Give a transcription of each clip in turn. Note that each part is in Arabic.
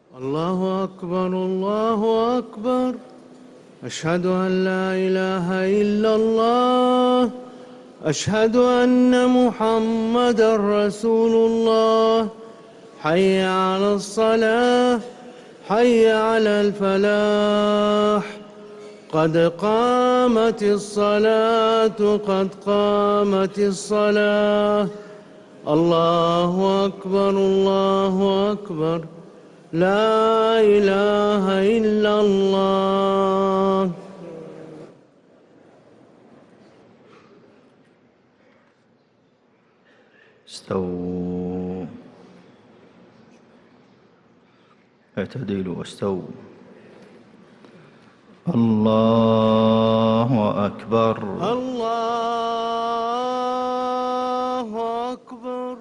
الله أكبر الله أكبر. أشهد أن لا إله إلا الله. أشهد أن محمدًا رسول الله. حي على الصلاة، حي على الفلاح. قد قامت الصلاة، قد قامت الصلاة. الله أكبر الله أكبر. لا إله إلا الله. استووا، اعتدلوا واستووا. الله أكبر الله أكبر.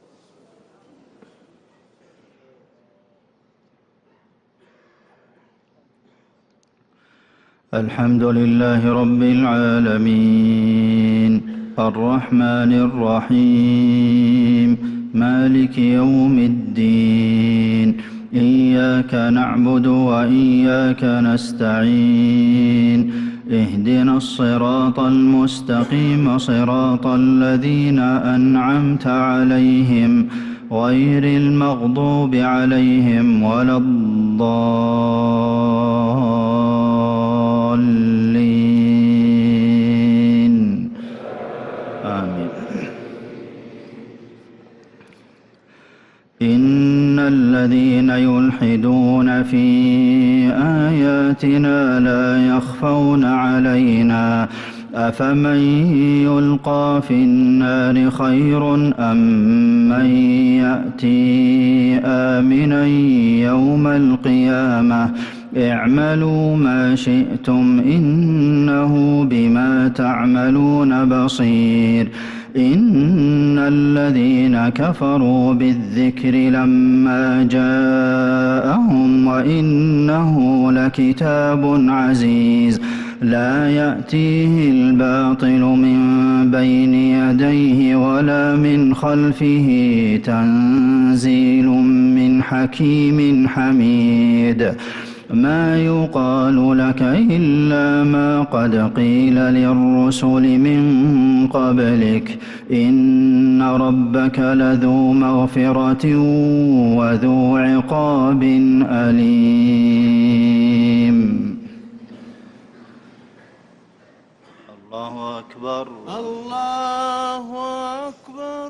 الحمد لله رب العالمين، الرحمن الرحيم، مالك يوم الدين. إياك نعبد وإياك نستعين. اهدنا الصراط المستقيم، صراط الذين أنعمت عليهم غير المغضوب عليهم ولا الضالين. آمين. إن الذين يلحدون في آياتنا لا يخفون علينا، أفمن يلقى في النار خير أم من يأتي آمنا يوم القيامة. اعملوا ما شئتم إنه بما تعملون بصير. إن الذين كفروا بالذكر لما جاءهم وإنه لكتاب عزيز، لا يأتيه الباطل من بين يديه ولا من خلفه، تنزيل من حكيم حميد. ما يقال لك إلا ما قد قيل للرسل من قبلك. إن ربك لذو مغفرة وذو عقاب أليم. الله أكبر الله أكبر.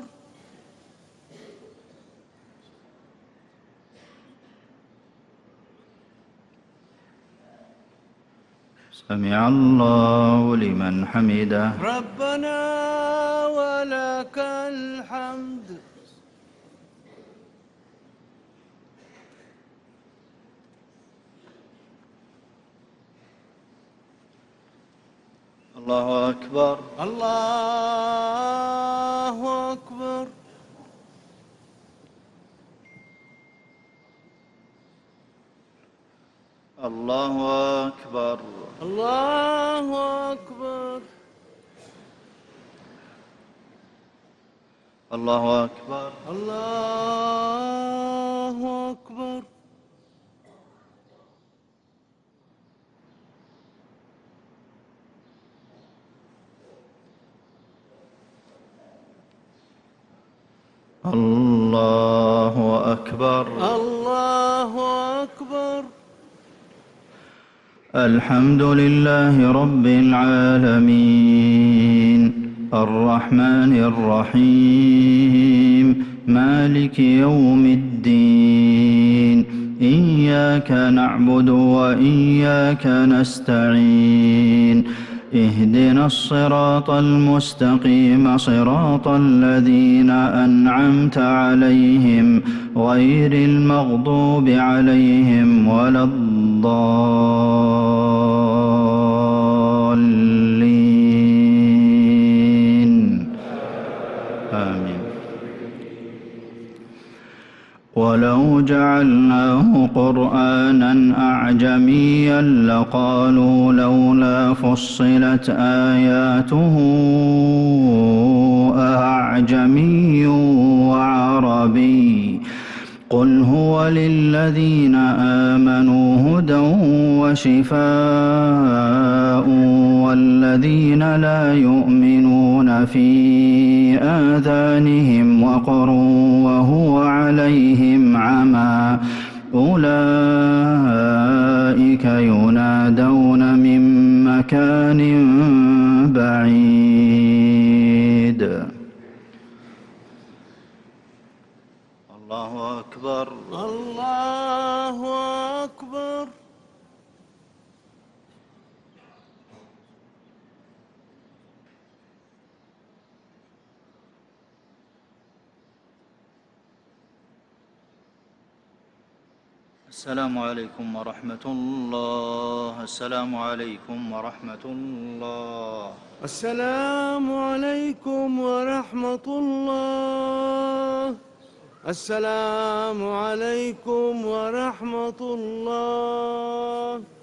سمع الله لمن حمده. ربنا ولك الحمد. الله أكبر الله أكبر. الله أكبر الله أكبر. الله أكبر الله أكبر. الله أكبر الله أكبر. الحمد لله رب العالمين، الرحمن الرحيم، مالك يوم الدين. إياك نعبد وإياك نستعين. اهدنا الصراط المستقيم، صراط الذين أنعمت عليهم غير المغضوب عليهم ولا الضالين. آمين. ولو جعلناه قرآنا أعجميا لقالوا لولا فصلت آياته أعجمي وعربي. قل هو للذين آمنوا هدى وشفاء والذين لا يؤمنون في آذانهم وقر وهو عليهم عمى أولئك ينادون من مكان بعيد. الله أكبر. الله أكبر. السلام عليكم ورحمة الله. السلام عليكم ورحمة الله. السلام عليكم ورحمة الله. السلام عليكم ورحمة الله.